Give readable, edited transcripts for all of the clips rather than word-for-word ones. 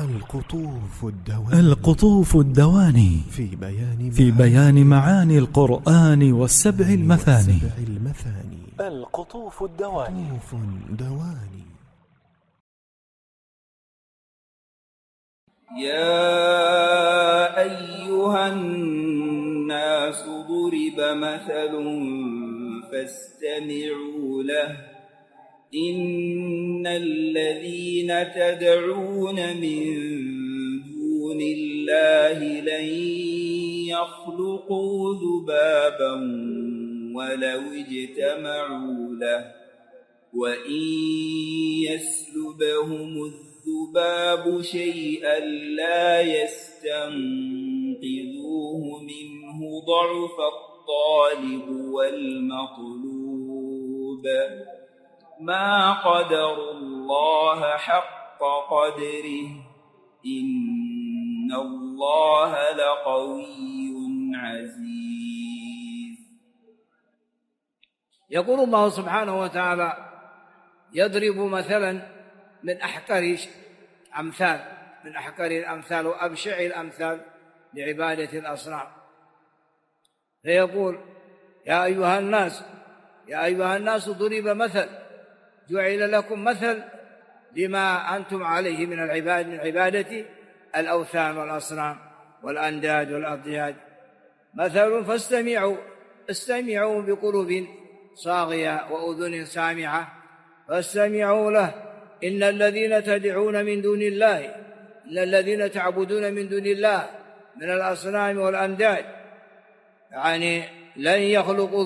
القطوف الدواني في بيان معاني القرآن والسبع المثاني. القطوف الدواني. يا أيها الناس ضرب مثل فاستمعوا له إن الذين تدعون من دون الله لن يخلقوا ذبابا ولو اجتمعوا له وإن يسلبهم الذباب شيئا لا يستنقذوه منه ضعف الطالب والمطلوب ما قدروا الله حق قدره إن الله لقوي عزيز. يقول الله سبحانه وتعالى يضرب مثلا من أحقر الأمثال وأبشع الأمثال لعبادة الأصنام، فيقول يا أيها الناس ضرب مثل، جعل لكم مثل لما أنتم عليه من عبادة الأوثان والأصنام والأنداد والأضداد. مثل استمعوا بقلوب صاغية وأذن سامعة فاستمعوا له إن الذين تدعون من دون الله، إن الذين تعبدون من دون الله من الأصنام والأنداد يعني لن يخلقوا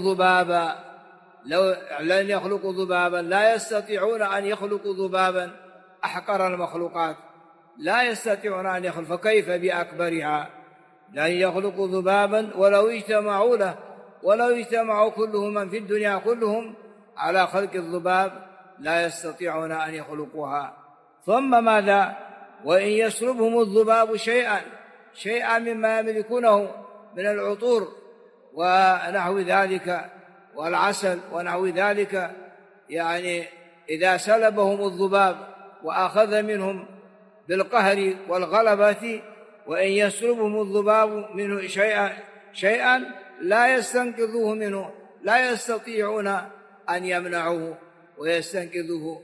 ذبابا، لا يستطيعون أن يخلقوا ذبابا، أحقر المخلوقات لا يستطيعون أن يخلقوا، فكيف بأكبرها؟ لن يخلقوا ذبابا ولو اجتمعوا له، ولو اجتمعوا كلهم من في الدنيا كلهم على خلق الذباب لا يستطيعون أن يخلقوها. ثم ماذا؟ وإن يسلبهم الذباب شيئا مما يملكونه من العطور ونحو ذلك والعسل ونحو ذلك، يعني إذا سلبهم الذباب وأخذ منهم بالقهر والغلبة، وإن يسلبهم الذباب منه شيئا لا يستنقذوه منه، لا يستطيعون أن يمنعوه ويستنقذوه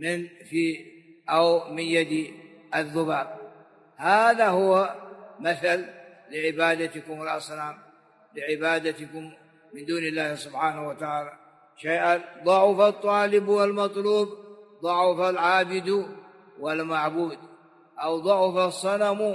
من يد الذباب. هذا هو مثل لعبادتكم الأصنام، لعبادتكم من دون الله سبحانه وتعالى. شيئا ضعف الطالب والمطلوب، ضعف العابد والمعبود، أو ضعف الصنم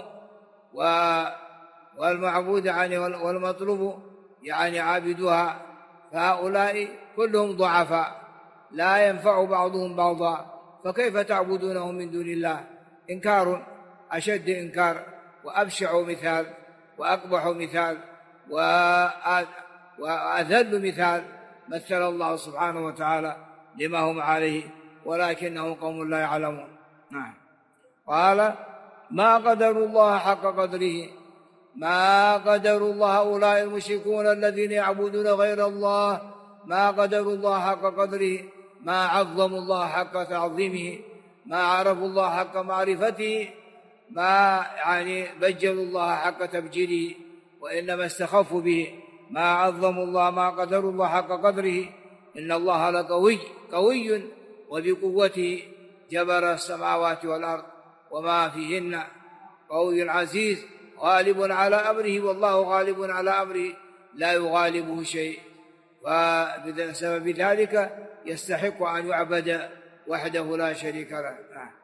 والمعبود يعني والمطلوب يعني عابدها، فهؤلاء كلهم ضعفاء لا ينفع بعضهم بعضا، فكيف تعبدونهم من دون الله؟ إنكار أشد إنكار وأبشع مثال وأقبح مثال وأذل مثال مثل الله سبحانه وتعالى لما هم عليه ولكنهم قوم لا يعلمون. نعم. قال ما قدروا الله حق قدره، ما قدروا الله هؤلاء المشركون الذين يعبدون غير الله، ما قدروا الله حق قدره، ما عظموا الله حق تعظيمه، ما عرفوا الله حق معرفته، ما يعني بجلوا الله حق تبجيله، وإنما استخفوا به، ما عظموا الله ما قدروا الله حق قدره. إن الله لقوي وبقوته جبر السماوات والأرض وما فيهن، قوي عزيز غالب على أمره، والله غالب على أمره لا يغالبه شيء، وبسبب ذلك يستحق أن يعبد وحده لا شريك له.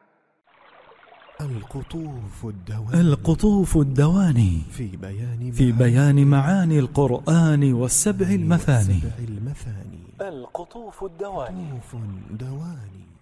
القطوف الدواني في بيان معاني القرآن والسبع المثاني. القطوف الدواني.